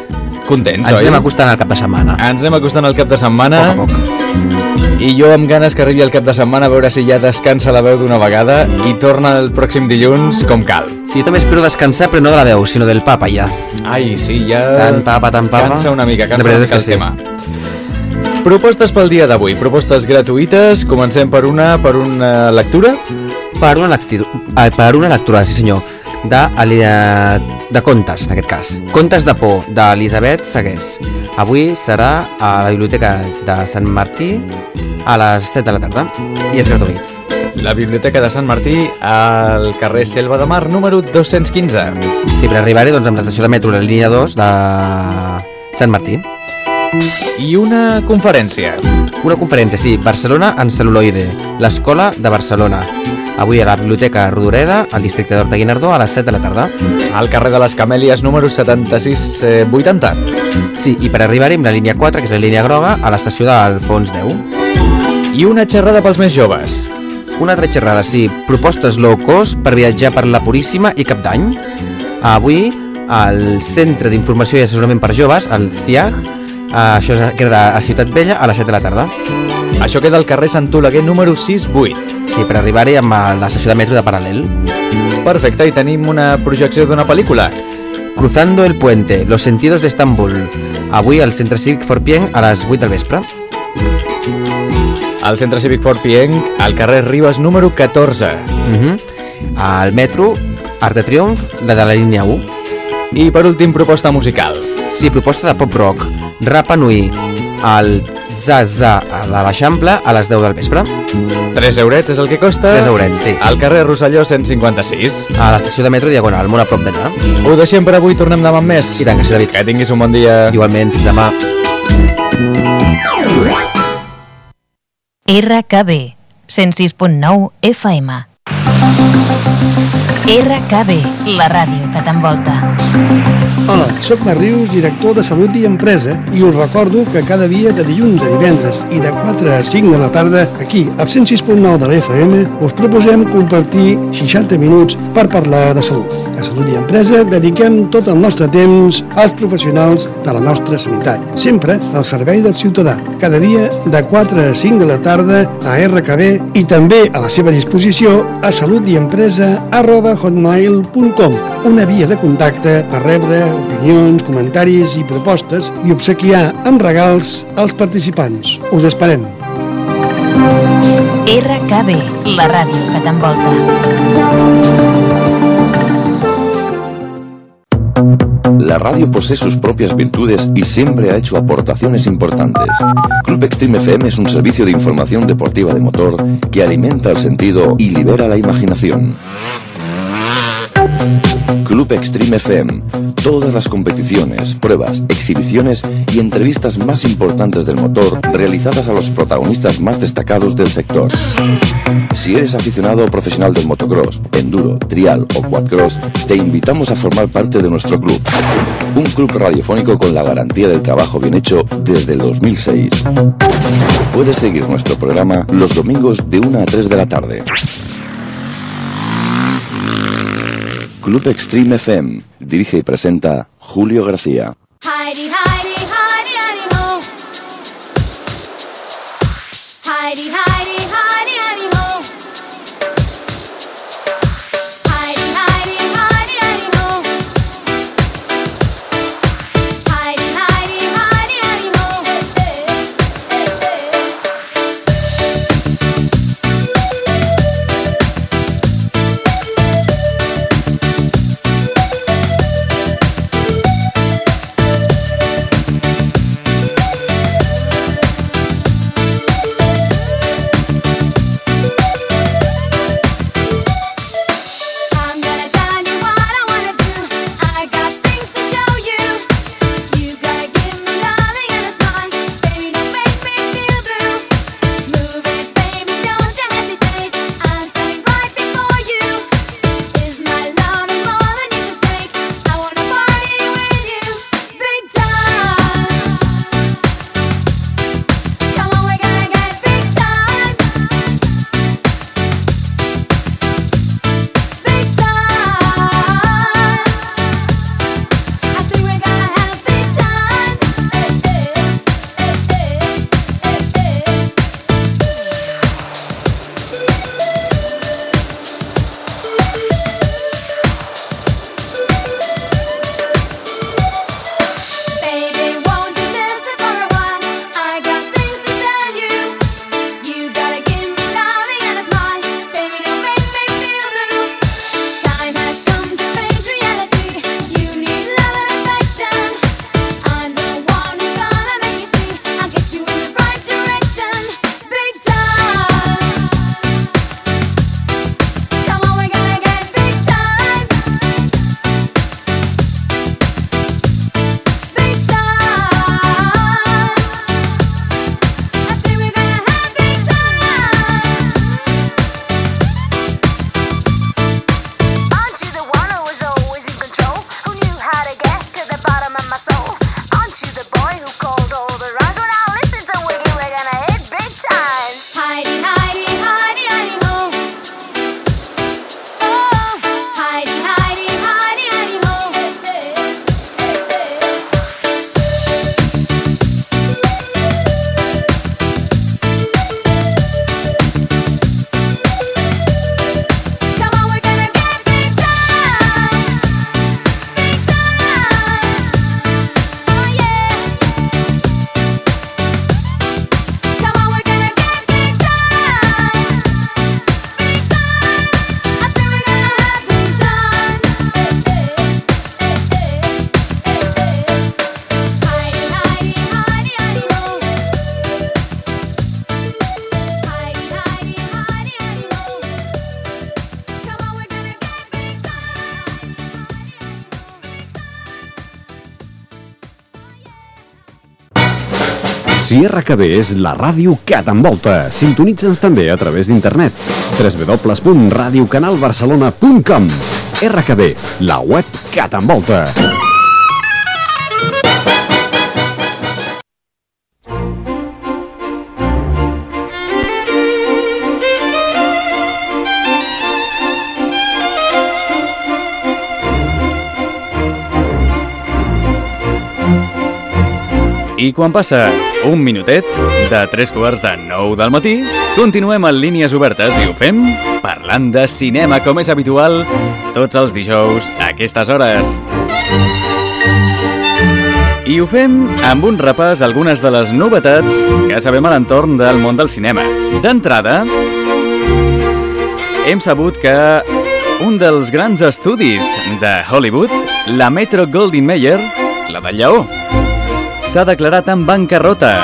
[SPEAKER 1] contents,
[SPEAKER 6] Ens
[SPEAKER 1] oi?
[SPEAKER 6] anem acostant al cap de setmana.
[SPEAKER 1] Ens anem acostant al cap de setmana.
[SPEAKER 6] Poc a poc.
[SPEAKER 1] I jo amb ganes que arribi el cap de setmana a veure si ja descansa la veu d'una vegada i torna el pròxim dilluns com cal.
[SPEAKER 6] Sí, jo també espero descansar, però no de la veu, sinó del papa ja.
[SPEAKER 1] Ai, sí, ja...
[SPEAKER 6] Tan papa, tan papa.
[SPEAKER 1] Cansa una mica, cansa
[SPEAKER 6] La
[SPEAKER 1] una
[SPEAKER 6] veritat
[SPEAKER 1] mica
[SPEAKER 6] és
[SPEAKER 1] el
[SPEAKER 6] que
[SPEAKER 1] tema. Propostes pel dia d'avui, propostes gratuïtes. Comencem per una, per una lectura.
[SPEAKER 6] Per una lectura, eh, per una lectura, sí senyor, de, de contes, en aquest cas. Contes de por, d'Elisabet Segués. Avui serà a la Biblioteca de Sant Martí a les set de la tarda i és gratuït.
[SPEAKER 1] La Biblioteca de Sant Martí al carrer Selva de Mar, número dos-cents quinze.
[SPEAKER 6] Sí, per arribar-hi doncs, amb l'estació de metro, la línia dos de Sant Martí.
[SPEAKER 1] I una conferència.
[SPEAKER 6] Una conferència, sí, Barcelona en cel·luloide, l'Escola de Barcelona. Avui a la Biblioteca Rodoreda, al districte d'Horta-Guinardó, a les set de la tarda.
[SPEAKER 1] Al carrer de les Camèlies, número setanta-sis vuitanta.
[SPEAKER 6] Sí, i per arribar-hi amb la línia quatre, que és la línia groga, a l'estació d'Alfons deu.
[SPEAKER 1] I una xerrada pels més joves.
[SPEAKER 6] Una altra xerrada, sí, propostes low cost per viatjar per la Puríssima i Cap d'Any. Avui, al Centre d'Informació i Assessorament per Joves, el C I A G, això queda a Ciutat Vella a les set de la tarda.
[SPEAKER 1] Això queda al carrer Sant Oleguer, número sis vuit.
[SPEAKER 6] Sí, per arribar-hi amb l'estació de metro de Paral·lel.
[SPEAKER 1] Perfecte, i tenim una projecció d'una pel·lícula.
[SPEAKER 6] Cruzando el puente, los sentidos de Estambul. Avui al Centre Cívic Forpienc a les vuit del vespre.
[SPEAKER 1] Al Centre Cívic Forpienc, al carrer Ribes, número catorze.
[SPEAKER 6] Uh -huh. Al metro, Arc de Triomf, la de la línia u.
[SPEAKER 1] I per últim, proposta musical.
[SPEAKER 6] Sí, proposta de pop-rock. Rapa Nui, al Zaza de l'Eixample a les deu del vespre.
[SPEAKER 1] tres eurets és el que costa.
[SPEAKER 6] tres eurets, sí.
[SPEAKER 1] Al carrer Rosselló cent cinquanta-sis.
[SPEAKER 6] A l'estació de metro Diagonal, molt a prop d'allà.
[SPEAKER 1] Ho deixem per avui, tornem demà amb més.
[SPEAKER 6] I tant, que sí, David.
[SPEAKER 1] Que tinguis un bon dia.
[SPEAKER 6] Igualment, fins demà.
[SPEAKER 7] R K B, cent sis punt nou F M. R K B, la ràdio que t'envolta.
[SPEAKER 8] Hola, sóc Marc Rius, director de Salut i Empresa, i us recordo que cada dia de dilluns a divendres i de quatre a cinc de la tarda, aquí, al cent sis punt nou de la F M, us proposem compartir seixanta minuts per parlar de salut. A Salut i Empresa dediquem tot el nostre temps als professionals de la nostra sanitat, sempre al servei del ciutadà. Cada dia de quatre a cinc de la tarda a R K B i també a la seva disposició a salutiempresa arroba hotmail punt com, una via de contacte per rebre opinions, comentaris i propostes i obsequiar amb regals als participants. Us esperem.
[SPEAKER 7] R K B, la ràdio que t'envolta.
[SPEAKER 9] La radio posee sus propias virtudes y siempre ha hecho aportaciones importantes. Club Extreme F M es un servicio de información deportiva de motor que alimenta el sentido y libera la imaginación. Club Extreme F M. Todas las competiciones, pruebas, exhibiciones y entrevistas más importantes del motor realizadas a los protagonistas más destacados del sector. Si eres aficionado o profesional del motocross, enduro, trial o quadcross, te invitamos a formar parte de nuestro club. Un club radiofónico con la garantía del trabajo bien hecho desde el dos mil seis. Puedes seguir nuestro programa los domingos de una a tres de la tarde. Club Extreme F M. Dirige y presenta Julio García.
[SPEAKER 10] Heidi, Heidi, Heidi, Heidi, ho. Heidi, Heidi, Heidi, Heidi, ho. Heidi, Heidi, Heidi, Heidi, ho. Heidi, Heidi, Heidi, Heidi, ho.
[SPEAKER 2] Si R K B és la ràdio que t'envolta, sintonitza'ns també a través d'internet. w w w punt radio canal barcelona punt com. R K B, la web que t'envolta.
[SPEAKER 1] I quan passa un minutet de tres quarts de nou del matí, continuem en línies obertes i ho fem parlant de cinema, com és habitual, tots els dijous a aquestes hores. I ho fem amb un repàs a algunes de les novetats que sabem a l'entorn del món del cinema. D'entrada, hem sabut que un dels grans estudis de Hollywood, la Metro-Goldwyn-Mayer, la del Lleó, s'ha declarat en bancarrota.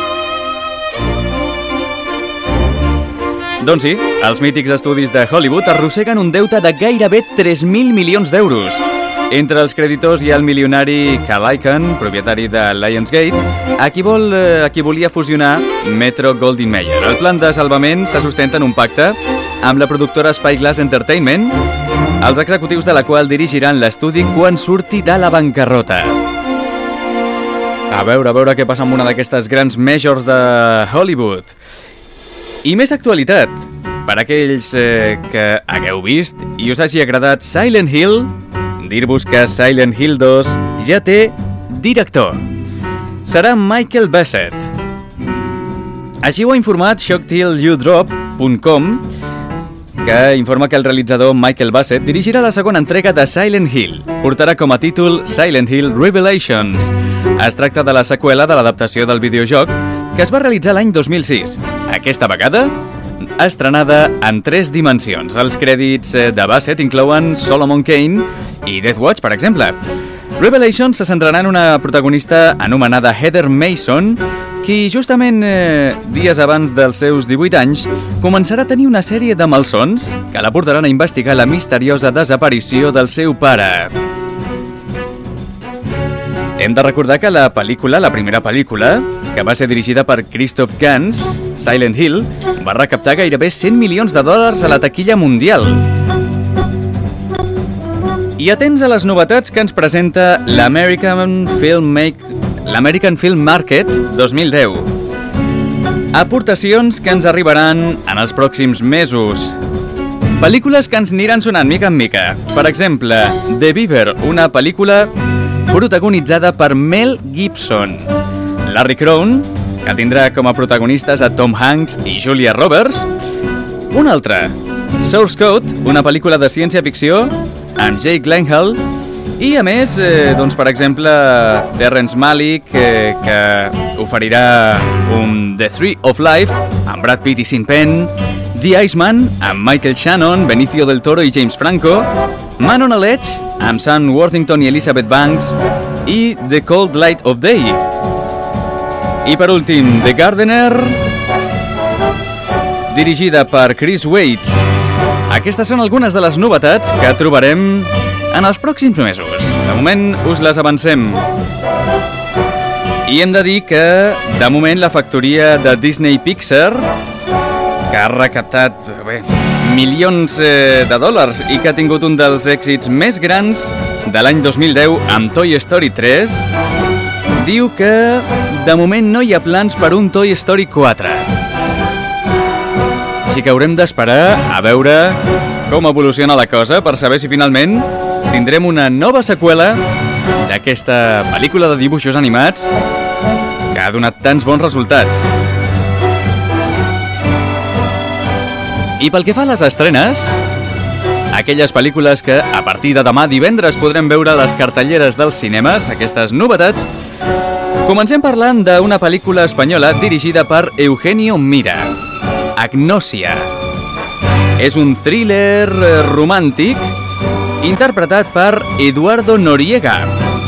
[SPEAKER 1] Doncs sí, els mítics estudis de Hollywood arrosseguen un deute de gairebé tres mil milions d'euros. Entre els creditors hi ha el milionari Carl Icahn, propietari de Lionsgate, a qui, vol, a qui volia fusionar Metro-Goldwyn-Mayer. El plan de salvament se sustenta en un pacte amb la productora Spyglass Entertainment, els executius de la qual dirigiran l'estudi quan surti de la bancarrota. A veure, a veure què passa amb una d'aquestes grans majors de Hollywood. I més actualitat, per aquells eh, que hagueu vist i us hagi agradat Silent Hill, dir-vos que Silent Hill dos ja té director. Serà Michael Bassett. Així ho ha informat shock till you drop punt com, que informa que el realitzador Michael Bassett dirigirà la segona entrega de Silent Hill. Portarà com a títol Silent Hill Revelations. Es tracta de la seqüela de l'adaptació del videojoc que es va realitzar l'any dos mil sis. Aquesta vegada, estrenada en tres dimensions. Els crèdits de Bassett inclouen Solomon Kane i Death Watch, per exemple. Revelations se centrarà en una protagonista anomenada Heather Mason, qui justament eh, dies abans dels seus divuit anys començarà a tenir una sèrie de malsons que la portaran a investigar la misteriosa desaparició del seu pare. Hem de recordar que la pel·lícula, la primera pel·lícula, que va ser dirigida per Christoph Gans, Silent Hill, va recaptar gairebé cent milions de dòlars a la taquilla mundial. I atents a les novetats que ens presenta l'American Film Make... l'American Film Market dos mil deu. Aportacions que ens arribaran en els pròxims mesos. Pel·lícules que ens aniran sonant mica en mica. Per exemple, The Beaver, una pel·lícula protagonitzada per Mel Gibson. Larry Crone, que tindrà com a protagonistes a Tom Hanks i Julia Roberts. Una altra, Source Code, una pel·lícula de ciència-ficció amb Jake Gyllenhaal. I a més, eh, doncs, per exemple, Terrence Malick, eh, que oferirà un The Tree of Life amb Brad Pitt i Sean Penn, The Iceman amb Michael Shannon, Benicio del Toro i James Franco, Man on a Ledge amb Sam Worthington i Elizabeth Banks i The Cold Light of Day. I per últim, The Gardener, dirigida per Chris Weitz. Aquestes són algunes de les novetats que trobarem en els pròxims mesos. De moment us les avancem. I hem de dir que, de moment, la factoria de Disney Pixar, que ha recaptat bé, milions eh, de dòlars i que ha tingut un dels èxits més grans de l'any dos mil deu amb Toy Story tres, diu que, de moment, no hi ha plans per un Toy Story quatre. Així que haurem d'esperar a veure com evoluciona la cosa per saber si finalment tindrem una nova seqüela d'aquesta pel·lícula de dibuixos animats que ha donat tants bons resultats. I pel que fa a les estrenes, aquelles pel·lícules que a partir de demà divendres podrem veure a les cartelleres dels cinemes, aquestes novetats, comencem parlant d'una pel·lícula espanyola dirigida per Eugenio Mira, Agnosia. És un thriller romàntic interpretat per Eduardo Noriega.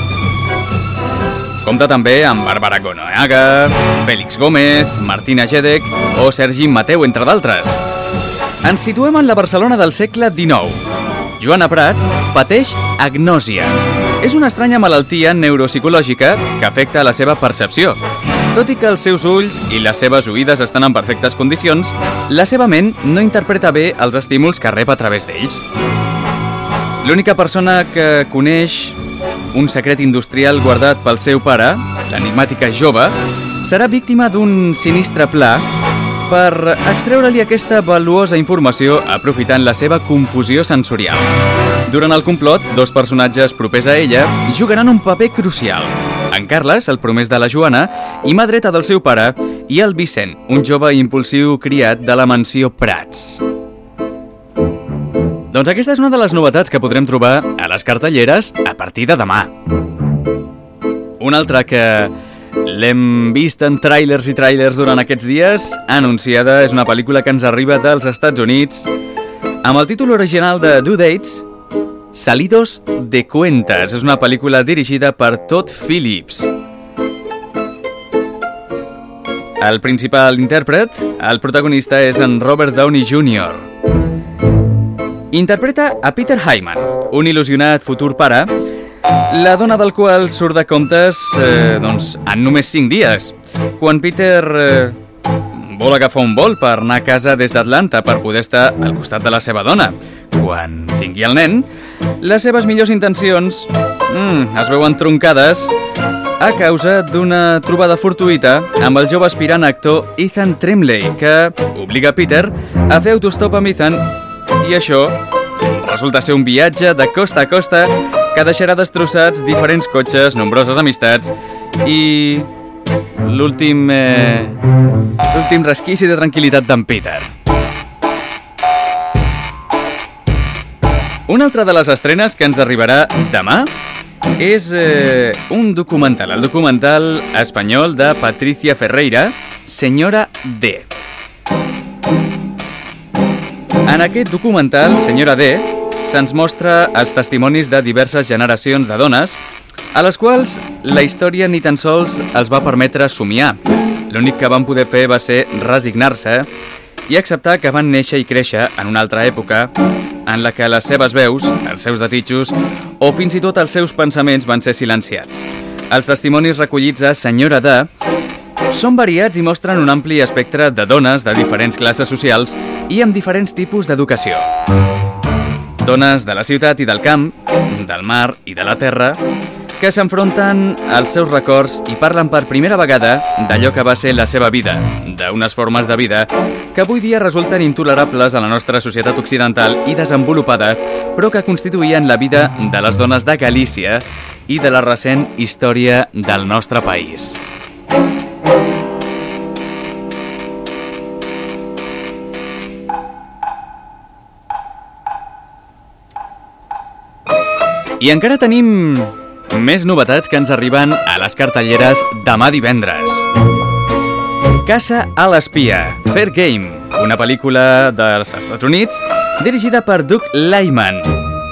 [SPEAKER 1] Compta també amb Bàrbara Goenaga, Félix Gómez, Martina Gedeck o Sergi Mateu, entre d'altres. Ens situem en la Barcelona del segle dinou. Joana Prats pateix agnòsia. És una estranya malaltia neuropsicològica que afecta a la seva percepció. Tot i que els seus ulls i les seves oïdes estan en perfectes condicions, la seva ment no interpreta bé els estímuls que rep a través d'ells. L'única persona que coneix un secret industrial guardat pel seu pare, l'enigmàtica jove, serà víctima d'un sinistre pla per extreure-li aquesta valuosa informació aprofitant la seva confusió sensorial. Durant el complot, dos personatges propers a ella jugaran un paper crucial. En Carles, el promès de la Joana, i mà dreta del seu pare, i el Vicent, un jove impulsiu criat de la mansió Prats. Doncs aquesta és una de les novetats que podrem trobar a les cartelleres a partir de demà. Una altra que l'hem vist en tràilers i tràilers durant aquests dies, anunciada, és una pel·lícula que ens arriba dels Estats Units, amb el títol original de Due Dates, Salidos de Cuentas. És una pel·lícula dirigida per Todd Phillips. El principal intèrpret, el protagonista, és en Robert Downey júnior Interpreta a Peter Hyman, un il·lusionat futur pare, la dona del qual surt de comptes eh, doncs, en només cinc dies. Quan Peter eh, vol agafar un vol per anar a casa des d'Atlanta per poder estar al costat de la seva dona. Quan tingui el nen, les seves millors intencions mm, es veuen troncades a causa d'una trobada fortuïta amb el jove aspirant actor Ethan Tremblay, que obliga Peter a fer autostop amb Ethan, i això resulta ser un viatge de costa a costa que deixarà destrossats diferents cotxes, nombroses amistats i l'últim eh, l'últim resquici de tranquil·litat d'en Peter. Una altra de les estrenes que ens arribarà demà és eh, un documental, el documental espanyol de Patricia Ferreira, Senyora D. En aquest documental, Senyora D, se'ns mostra els testimonis de diverses generacions de dones a les quals la història ni tan sols els va permetre somiar. L'únic que van poder fer va ser resignar-se i acceptar que van néixer i créixer en una altra època en la que les seves veus, els seus desitjos o fins i tot els seus pensaments van ser silenciats. Els testimonis recollits a Senyora D són variats i mostren un ampli espectre de dones de diferents classes socials i amb diferents tipus d'educació. Dones de la ciutat i del camp, del mar i de la terra, que s'enfronten als seus records i parlen per primera vegada d'allò que va ser la seva vida, d'unes formes de vida que avui dia resulten intolerables a la nostra societat occidental i desenvolupada, però que constituïen la vida de les dones de Galícia i de la recent història del nostre país. I encara tenim més novetats que ens arriben a les cartelleres demà divendres. Caça a l'espia, Fair Game, una pel·lícula dels Estats Units dirigida per Doug Liman.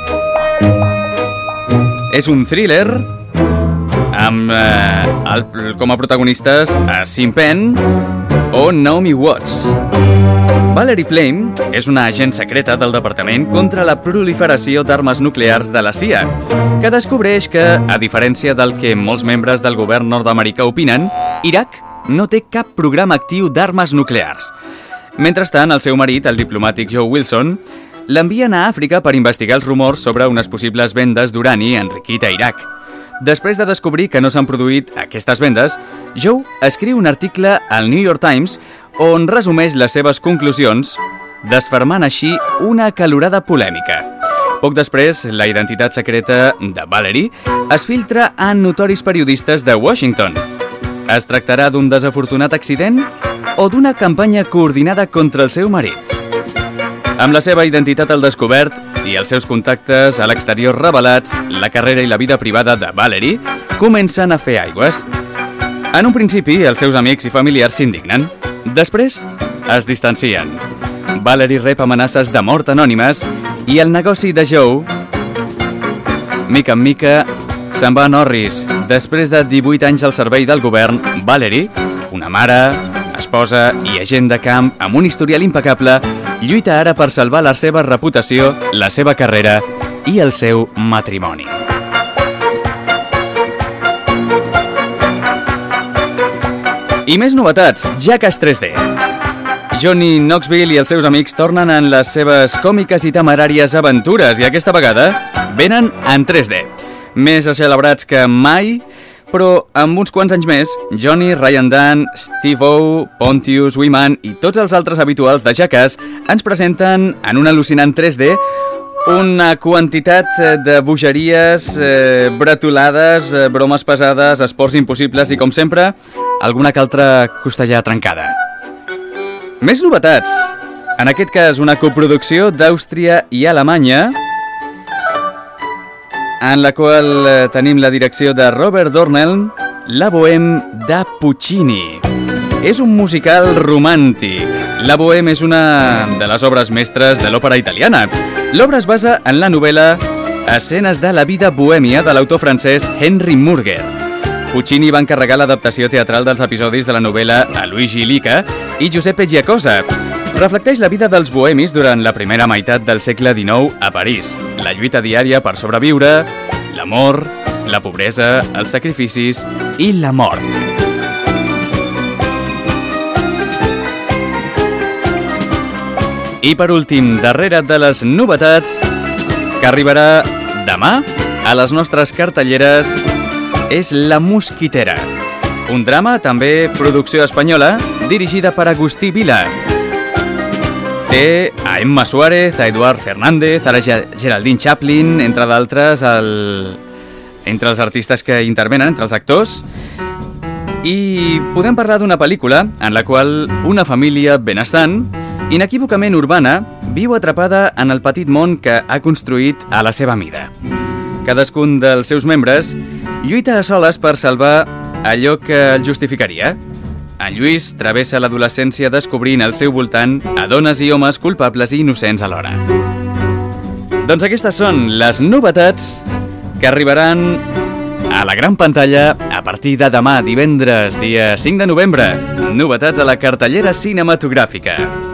[SPEAKER 1] És un thriller amb eh, el, com a protagonistes a Sean Penn o Naomi Watts. Valerie Plame és una agent secreta del Departament contra la proliferació d'armes nuclears de la C I A, que descobreix que, a diferència del que molts membres del govern nord-americà opinen, Iraq no té cap programa actiu d'armes nuclears. Mentrestant, el seu marit, el diplomàtic Joe Wilson, l'envien a Àfrica per investigar els rumors sobre unes possibles vendes d'urani enriquit a Iraq. Després de descobrir que no s'han produït aquestes vendes, Joe escriu un article al New York Times on resumeix les seves conclusions, desfermant així una acalorada polèmica. Poc després, la identitat secreta de Valerie es filtra en notoris periodistes de Washington. Es tractarà d'un desafortunat accident o d'una campanya coordinada contra el seu marit? Amb la seva identitat al descobert i els seus contactes a l'exterior revelats, la carrera i la vida privada de Valerie comencen a fer aigües. En un principi, els seus amics i familiars s'indignen. Després, es distancien. Valerie rep amenaces de mort anònimes i el negoci de Joe, mica en mica, se'n va en orris. Després de divuit anys al servei del govern, Valerie, una mare, esposa i agent de camp amb un historial impecable, lluita ara per salvar la seva reputació, la seva carrera i el seu matrimoni. I més novetats, Jackass tres D. Johnny Knoxville i els seus amics tornen en les seves còmiques i temeràries aventures i aquesta vegada venen en tres D. Més celebrats que mai, però amb uns quants anys més, Johnny, Ryan Dunn, Steve-O, Pontius, Wiman i tots els altres habituals de Jackass ens presenten en un al·lucinant tres D una quantitat de bogeries, eh, bretolades, eh, bromes pesades, esports impossibles i, com sempre, alguna que altra costellà trencada. Més novetats. En aquest cas, una coproducció d'Àustria i Alemanya, en la qual eh, tenim la direcció de Robert Dornelm, La Bohème de Puccini. És un musical romàntic. La Bohème és una de les obres mestres de l'òpera italiana. L'obra es basa en la novel·la Escenes de la vida bohèmia de l'autor francès Henry Murger. Puccini va encarregar l'adaptació teatral dels episodis de la novel·la a Luigi Lica i Giuseppe Giacosa. Reflecteix la vida dels bohemis durant la primera meitat del segle dinou a París. La lluita diària per sobreviure, l'amor, la pobresa, els sacrificis i la mort. I per últim, darrere de les novetats, que arribarà demà a les nostres cartelleres, és La Mosquitera. Un drama, també producció espanyola, dirigida per Agustí Vila. Té a Emma Suárez, a Eduard Fernández, a la Geraldine Chaplin, entre d'altres, el... entre els artistes que intervenen, entre els actors. I podem parlar d'una pel·lícula en la qual una família benestant, inequívocament urbana, viu atrapada en el petit món que ha construït a la seva mida. Cadascun dels seus membres lluita a soles per salvar allò que el justificaria. En Lluís travessa l'adolescència descobrint al seu voltant a dones i homes culpables i innocents alhora. Doncs aquestes són les novetats que arribaran a la gran pantalla a partir de demà, divendres, dia cinc de novembre. Novetats a la cartellera cinematogràfica.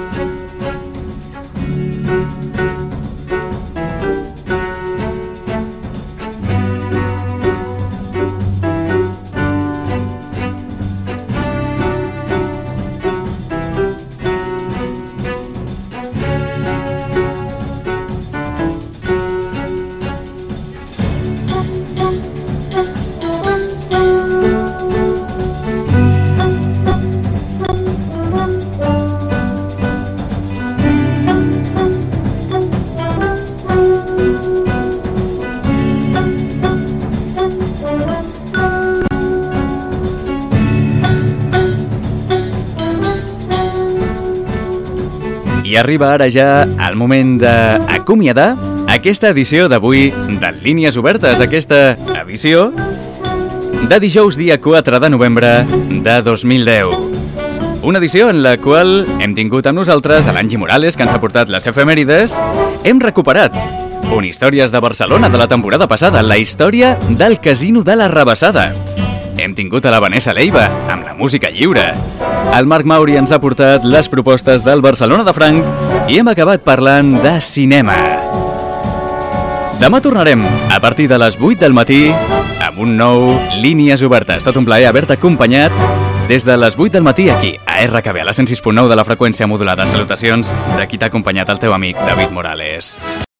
[SPEAKER 1] I arriba ara ja el moment d'acomiadar aquesta edició d'avui de Línies Obertes, aquesta edició de dijous dia quatre de novembre de dos mil deu. Una edició en la qual hem tingut amb nosaltres a l'Angie Morales, que ens ha portat les efemèrides. Hem recuperat un Històries de Barcelona de la temporada passada, la història del Casino de la Rabassada. Hem tingut a la Vanessa Leiva, amb la música lliure. El Marc Mauri ens ha portat les propostes del Barcelona de Franc i hem acabat parlant de cinema. Demà tornarem a partir de les vuit del matí amb un nou Línies Obertes. Tot un plaer haver-te acompanyat des de les vuit del matí aquí, a R K B, a la cent sis punt nou de la freqüència modulada. Salutacions de qui t'ha acompanyat, el teu amic David Morales.